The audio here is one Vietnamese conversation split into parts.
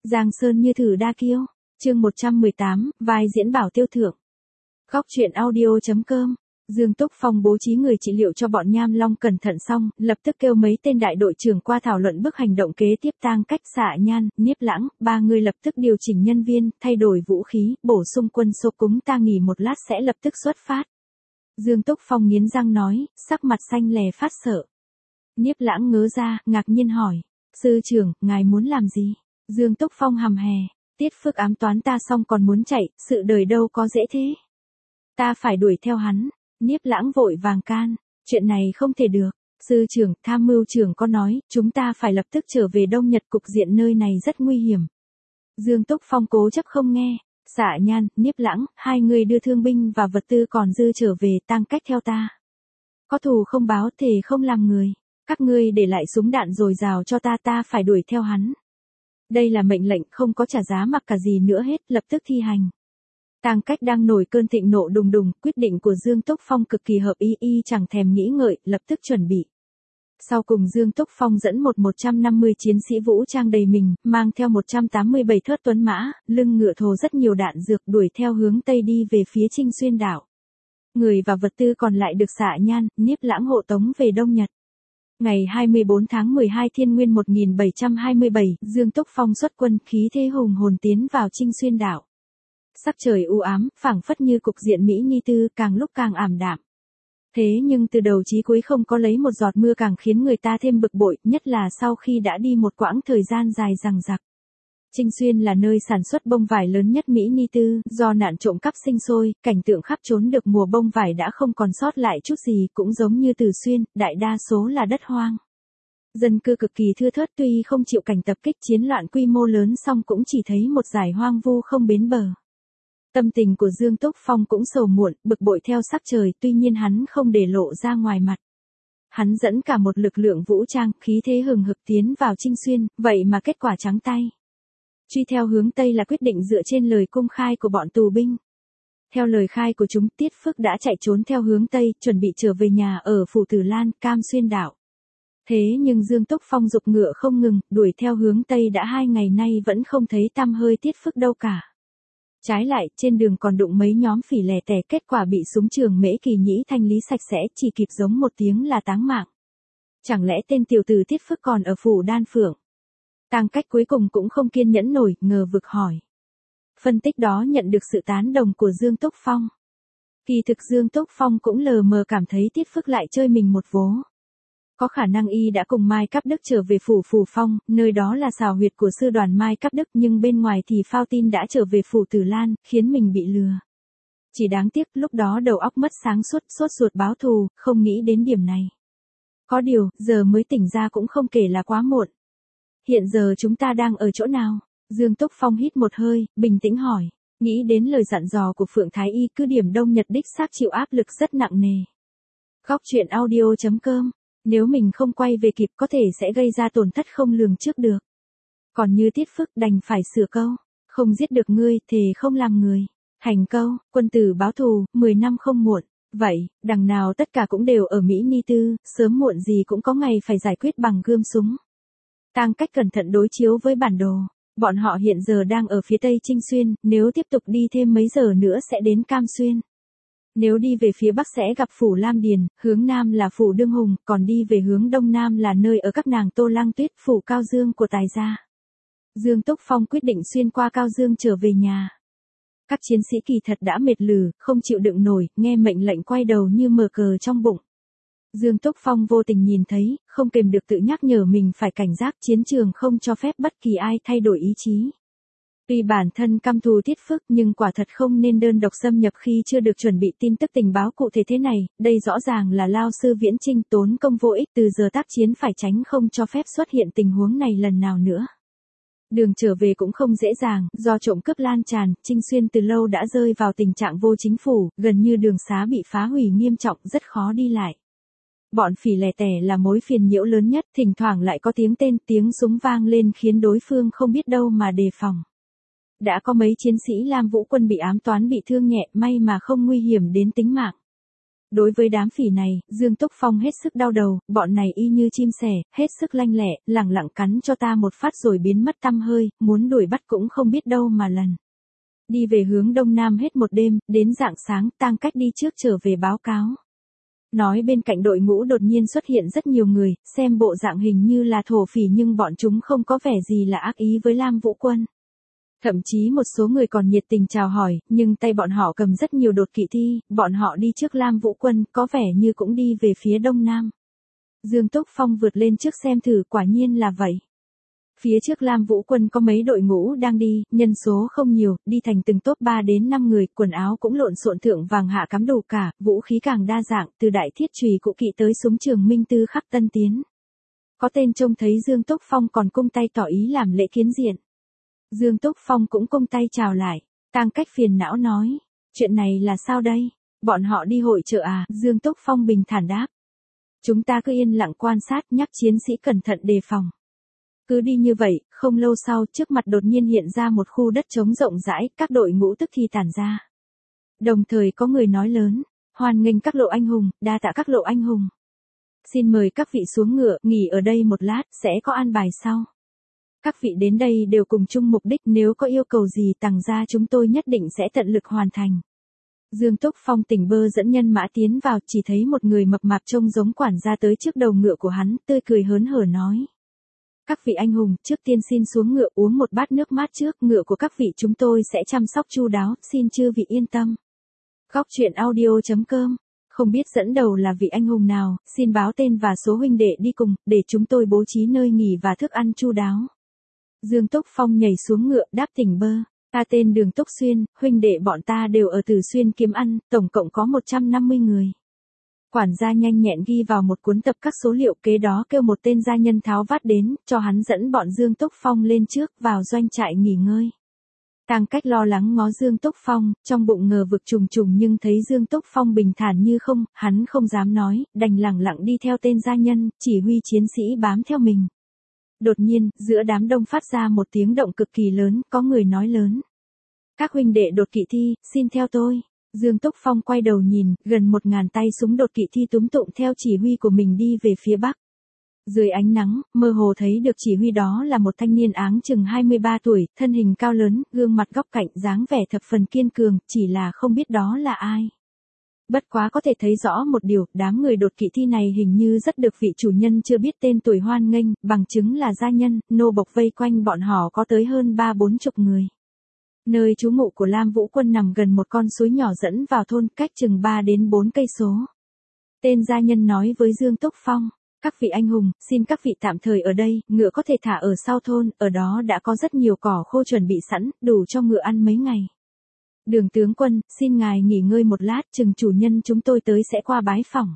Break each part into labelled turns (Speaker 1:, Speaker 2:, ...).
Speaker 1: Giang Sơn như thử đa kiêu. Chương 118, vai diễn Bảo Tiêu Thượng. Góc truyện audio.com. Dương Túc Phong bố trí người trị liệu cho bọn Nham Long cẩn thận xong, lập tức kêu mấy tên đại đội trưởng qua thảo luận bước hành động kế tiếp. Tang Cách, Xạ Nhan, Niếp Lãng, ba người lập tức điều chỉnh nhân viên, thay đổi vũ khí, bổ sung quân số. Cúng ta nghỉ một lát sẽ lập tức xuất phát. Dương Túc Phong nghiến răng nói, sắc mặt xanh lè phát sợ. Niếp Lãng ngớ ra, ngạc nhiên hỏi, sư trưởng, ngài muốn làm gì? Dương Túc Phong hầm hè, Tiết Phước ám toán ta xong còn muốn chạy, sự đời đâu có dễ thế. Ta phải đuổi theo hắn. Niếp Lãng vội vàng can, chuyện này không thể được. Sư trưởng, tham mưu trưởng có nói, chúng ta phải lập tức trở về Đông Nhật, cục diện nơi này rất nguy hiểm. Dương Túc Phong cố chấp không nghe. Xạ Nhan, Niếp Lãng, hai người đưa thương binh và vật tư còn dư trở về. Tang Cách theo ta. Có thù không báo, thề không làm người. Các ngươi để lại súng đạn dồi dào cho ta, ta phải đuổi theo hắn. Đây là mệnh lệnh, không có trả giá mặc cả gì nữa hết, lập tức thi hành. Tang Cách đang nổi cơn thịnh nộ đùng đùng, quyết định của Dương Túc Phong cực kỳ hợp ý, chẳng thèm nghĩ ngợi, lập tức chuẩn bị. Sau cùng Dương Túc Phong dẫn 150 chiến sĩ vũ trang đầy mình, mang theo 187 thớt tuấn mã, lưng ngựa thồ rất nhiều đạn dược, đuổi theo hướng Tây đi về phía Trinh Xuyên đảo. Người và vật tư còn lại được Xạ Nhan, Niếp Lãng hộ tống về Đông Nhật. Ngày 24 tháng 12 Thiên Nguyên 1727, Dương Túc Phong xuất quân, khí thế hùng hồn tiến vào Trinh Xuyên đảo. Sắc trời u ám, phảng phất như cục diện Mỹ Ni Tư, càng lúc càng ảm đạm. Thế nhưng từ đầu chí cuối không có lấy một giọt mưa, càng khiến người ta thêm bực bội, nhất là sau khi đã đi một quãng thời gian dài dằng dặc. Trinh Xuyên là nơi sản xuất bông vải lớn nhất Mỹ Ni Tư, do nạn trộm cắp sinh sôi, cảnh tượng khắp trốn được mùa bông vải đã không còn sót lại chút gì, cũng giống như Từ Xuyên, đại đa số là đất hoang. Dân cư cực kỳ thưa thớt, tuy không chịu cảnh tập kích chiến loạn quy mô lớn song cũng chỉ thấy một dải hoang vu không bến bờ. Tâm tình của Dương Túc Phong cũng sầu muộn, bực bội theo sắc trời, tuy nhiên hắn không để lộ ra ngoài mặt. Hắn dẫn cả một lực lượng vũ trang, khí thế hừng hực tiến vào Trinh Xuyên, vậy mà kết quả trắng tay. Truy theo hướng Tây là quyết định dựa trên lời công khai của bọn tù binh. Theo lời khai của chúng, Tiết Phước đã chạy trốn theo hướng Tây, chuẩn bị trở về nhà ở Phủ Tử Lan, Cam Xuyên đảo. Thế nhưng Dương Túc Phong giục ngựa không ngừng, đuổi theo hướng Tây đã 2 ngày nay vẫn không thấy tăm hơi Tiết Phước đâu cả. Trái lại, trên đường còn đụng mấy nhóm phỉ lẻ tẻ, kết quả bị súng trường Mễ Kỳ Nhĩ thanh lý sạch sẽ, chỉ kịp giống một tiếng là táng mạng. Chẳng lẽ tên tiểu tử Tiết Phước còn ở Phủ Đan Phượng? Tang Cách cuối cùng cũng không kiên nhẫn nổi, ngờ vực hỏi. Phân tích đó nhận được sự tán đồng của Dương Túc Phong. Kỳ thực Dương Túc Phong cũng lờ mờ cảm thấy Tiết Phước lại chơi mình một vố. Có khả năng y đã cùng Mai Cáp Đức trở về Phủ Phù Phong, nơi đó là xào huyệt của sư đoàn Mai Cáp Đức, nhưng bên ngoài thì phao tin đã trở về Phủ Tử Lan, khiến mình bị lừa. Chỉ đáng tiếc lúc đó đầu óc mất sáng suốt, sốt ruột báo thù, không nghĩ đến điểm này. Có điều, giờ mới tỉnh ra cũng không kể là quá muộn. Hiện giờ chúng ta đang ở chỗ nào? Dương Túc Phong hít một hơi, bình tĩnh hỏi. Nghĩ đến lời dặn dò của Phượng Thái Y, cứ điểm Đông Nhật đích xác chịu áp lực rất nặng nề. Góc truyện audio.com. Nếu mình không quay về kịp có thể sẽ gây ra tổn thất không lường trước được. Còn như Tiết Phước đành phải sửa câu. Không giết được ngươi, thề không làm người. Hành câu, quân tử báo thù, 10 năm không muộn. Vậy, đằng nào tất cả cũng đều ở Mỹ Ni Tư, sớm muộn gì cũng có ngày phải giải quyết bằng gươm súng. Tang Cách cẩn thận đối chiếu với bản đồ. Bọn họ hiện giờ đang ở phía tây Trinh Xuyên, nếu tiếp tục đi thêm mấy giờ nữa sẽ đến Cam Xuyên. Nếu đi về phía bắc sẽ gặp Phủ Lam Điền, hướng nam là Phủ Đương Hùng, còn đi về hướng đông nam là nơi ở các nàng Tô Lang Tuyết, Phủ Cao Dương của Tài gia. Dương Túc Phong quyết định xuyên qua Cao Dương trở về nhà. Các chiến sĩ kỳ thật đã mệt lử, không chịu đựng nổi, nghe mệnh lệnh quay đầu như mở cờ trong bụng. Dương Túc Phong vô tình nhìn thấy, không kềm được tự nhắc nhở mình phải cảnh giác, chiến trường không cho phép bất kỳ ai thay đổi ý chí. Tuy bản thân căm thù Tiết Phước nhưng quả thật không nên đơn độc xâm nhập khi chưa được chuẩn bị tin tức tình báo cụ thể thế này, đây rõ ràng là lao sư viễn chinh, tốn công vô ích, từ giờ tác chiến phải tránh không cho phép xuất hiện tình huống này lần nào nữa. Đường trở về cũng không dễ dàng, do trộm cướp lan tràn, Trinh Xuyên từ lâu đã rơi vào tình trạng vô chính phủ, gần như đường xá bị phá hủy nghiêm trọng, rất khó đi lại. Bọn phỉ lẻ tẻ là mối phiền nhiễu lớn nhất, thỉnh thoảng lại có tiếng tên, tiếng súng vang lên khiến đối phương không biết đâu mà đề phòng. Đã có mấy chiến sĩ Lam Vũ quân bị ám toán bị thương nhẹ, may mà không nguy hiểm đến tính mạng. Đối với đám phỉ này, Dương Túc Phong hết sức đau đầu, bọn này y như chim sẻ, hết sức lanh lẹ, lẳng lặng cắn cho ta một phát rồi biến mất tăm hơi, muốn đuổi bắt cũng không biết đâu mà lần. Đi về hướng đông nam hết một đêm, đến rạng sáng, Tang Cách đi trước trở về báo cáo. Nói bên cạnh đội ngũ đột nhiên xuất hiện rất nhiều người, xem bộ dạng hình như là thổ phỉ nhưng bọn chúng không có vẻ gì là ác ý với Lam Vũ Quân. Thậm chí một số người còn nhiệt tình chào hỏi, nhưng tay bọn họ cầm rất nhiều đột kỵ thi, bọn họ đi trước Lam Vũ Quân, có vẻ như cũng đi về phía đông nam. Dương Túc Phong vượt lên trước xem thử, quả nhiên là vậy. Phía trước Lam Vũ Quân có mấy đội ngũ đang đi, nhân số không nhiều, đi thành từng tốp 3 đến 5 người, quần áo cũng lộn xộn thượng vàng hạ cắm đủ cả, vũ khí càng đa dạng, từ đại thiết chùy cụ kỵ tới súng trường minh tư khắc tân tiến. Có tên trông thấy Dương Túc Phong còn cung tay tỏ ý làm lễ kiến diện. Dương Túc Phong cũng cung tay chào lại. Tang Cách phiền não nói, chuyện này là sao đây? Bọn họ đi hội chợ à? Dương Túc Phong bình thản đáp. Chúng ta cứ yên lặng quan sát, nhắc chiến sĩ cẩn thận đề phòng. Cứ đi như vậy, không lâu sau, trước mặt đột nhiên hiện ra một khu đất trống rộng rãi, các đội ngũ tức thì tản ra. Đồng thời có người nói lớn, hoan nghênh các lộ anh hùng, đa tạ các lộ anh hùng. Xin mời các vị xuống ngựa, nghỉ ở đây một lát, sẽ có an bài sau. Các vị đến đây đều cùng chung mục đích, nếu có yêu cầu gì Tằng gia chúng tôi nhất định sẽ tận lực hoàn thành. Dương Túc Phong tỉnh bơ dẫn nhân mã tiến vào, chỉ thấy một người mập mạp trông giống quản gia tới trước đầu ngựa của hắn, tươi cười hớn hở nói. Các vị anh hùng, trước tiên xin xuống ngựa uống một bát nước mát trước, ngựa của các vị chúng tôi sẽ chăm sóc chu đáo, xin chư vị yên tâm. Góc truyện audio.com. Không biết dẫn đầu là vị anh hùng nào, xin báo tên và số huynh đệ đi cùng, để chúng tôi bố trí nơi nghỉ và thức ăn chu đáo. Dương Túc Phong nhảy xuống ngựa, đáp tỉnh bơ. Ta tên Đường Túc Xuyên, huynh đệ bọn ta đều ở Từ Xuyên kiếm ăn, tổng cộng có 150 người. Quản gia nhanh nhẹn ghi vào một cuốn tập các số liệu, kế đó kêu một tên gia nhân tháo vát đến, cho hắn dẫn bọn Dương Túc Phong lên trước, vào doanh trại nghỉ ngơi. Tang Cách lo lắng ngó Dương Túc Phong, trong bụng ngờ vực trùng trùng nhưng thấy Dương Túc Phong bình thản như không, hắn không dám nói, đành lẳng lặng đi theo tên gia nhân, chỉ huy chiến sĩ bám theo mình. Đột nhiên, giữa đám đông phát ra một tiếng động cực kỳ lớn, có người nói lớn. Các huynh đệ đột kỵ thi, xin theo tôi. Dương Túc Phong quay đầu nhìn, gần 1000 tay súng đột kỵ thi túm tụm theo chỉ huy của mình đi về phía bắc. Dưới ánh nắng, mơ hồ thấy được chỉ huy đó là một thanh niên áng chừng 23 tuổi, thân hình cao lớn, gương mặt góc cạnh, dáng vẻ thập phần kiên cường, chỉ là không biết đó là ai. Bất quá có thể thấy rõ một điều, đám người đột kỵ thi này hình như rất được vị chủ nhân chưa biết tên tuổi hoan nghênh, bằng chứng là gia nhân, nô bộc vây quanh bọn họ có tới hơn 30-40 người. Nơi trú ngụ của Lam Vũ Quân nằm gần một con suối nhỏ dẫn vào thôn, cách chừng 3 đến 4 cây số. Tên gia nhân nói với Dương Túc Phong, các vị anh hùng, xin các vị tạm thời ở đây, ngựa có thể thả ở sau thôn, ở đó đã có rất nhiều cỏ khô chuẩn bị sẵn, đủ cho ngựa ăn mấy ngày. Đường tướng quân, xin ngài nghỉ ngơi một lát, chừng chủ nhân chúng tôi tới sẽ qua bái phỏng.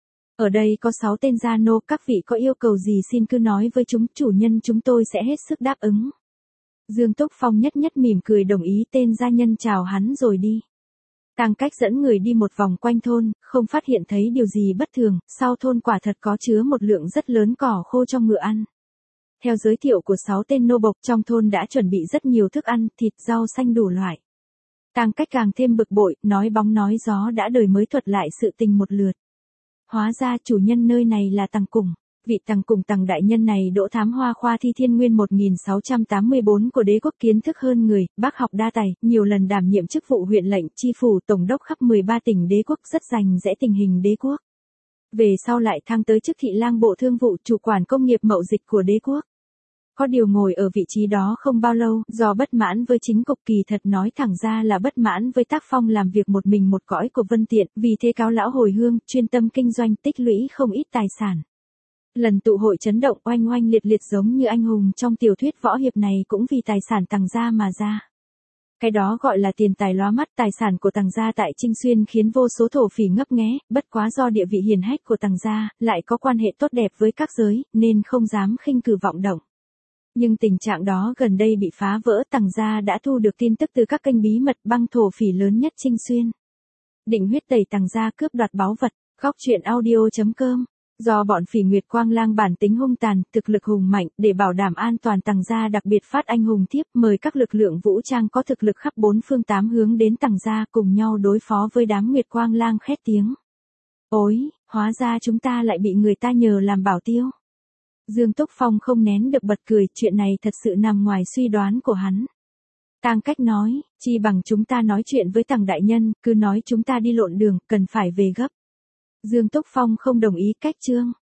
Speaker 1: Ở đây có 6 tên gia nô, các vị có yêu cầu gì xin cứ nói với chúng, chủ nhân chúng tôi sẽ hết sức đáp ứng. Dương Túc Phong nhất nhất mỉm cười đồng ý, tên gia nhân chào hắn rồi đi. Tang Cách dẫn người đi một vòng quanh thôn, không phát hiện thấy điều gì bất thường, sau thôn quả thật có chứa một lượng rất lớn cỏ khô cho ngựa ăn. Theo giới thiệu của 6 tên nô bộc, trong thôn đã chuẩn bị rất nhiều thức ăn, thịt, rau xanh đủ loại. Tang Cách càng thêm bực bội, nói bóng nói gió đã đời mới thuật lại sự tình một lượt. Hóa ra chủ nhân nơi này là Tằng Cùng. Vị Tằng Cùng Tằng đại nhân này đỗ thám hoa khoa thi thiên nguyên 1684 của đế quốc, kiến thức hơn người, bác học đa tài, nhiều lần đảm nhiệm chức vụ huyện lệnh, chi phủ, tổng đốc khắp 13 tỉnh đế quốc, rất rành rẽ tình hình đế quốc. Về sau lại thăng tới chức thị lang bộ thương vụ, chủ quản công nghiệp mậu dịch của đế quốc. Có điều ngồi ở vị trí đó không bao lâu, do bất mãn với chính cục, kỳ thật nói thẳng ra là bất mãn với tác phong làm việc một mình một cõi của Vân Tiện, vì thế cáo lão hồi hương, chuyên tâm kinh doanh, tích lũy không ít tài sản. Lần tụ hội chấn động oanh oanh liệt liệt giống như anh hùng trong tiểu thuyết võ hiệp này cũng vì tài sản Tằng gia mà ra. Cái đó gọi là tiền tài lóa mắt, tài sản của Tằng gia tại Trinh Xuyên khiến vô số thổ phỉ ngấp nghé, bất quá do địa vị hiển hách của Tằng gia, lại có quan hệ tốt đẹp với các giới, nên không dám khinh cử vọng động. Nhưng tình trạng đó gần đây bị phá vỡ, Tằng gia đã thu được tin tức từ các kênh bí mật, băng thổ phỉ lớn nhất Trinh Xuyên định huyết tẩy Tằng gia, cướp đoạt báu vật. Góc truyện audio.com. Do bọn phỉ Nguyệt Quang Lang bản tính hung tàn, thực lực hùng mạnh, để bảo đảm an toàn Tằng gia đặc biệt phát anh hùng thiếp, mời các lực lượng vũ trang có thực lực khắp 4 phương 8 hướng đến Tằng gia cùng nhau đối phó với đám Nguyệt Quang Lang khét tiếng. Ôi, hóa ra chúng ta lại bị người ta nhờ làm bảo tiêu. Dương Túc Phong không nén được bật cười, chuyện này thật sự nằm ngoài suy đoán của hắn. Tang Cách nói, chi bằng chúng ta nói chuyện với Tằng đại nhân, cứ nói chúng ta đi lộn đường, cần phải về gấp. Dương Túc Phong không đồng ý. Cách chương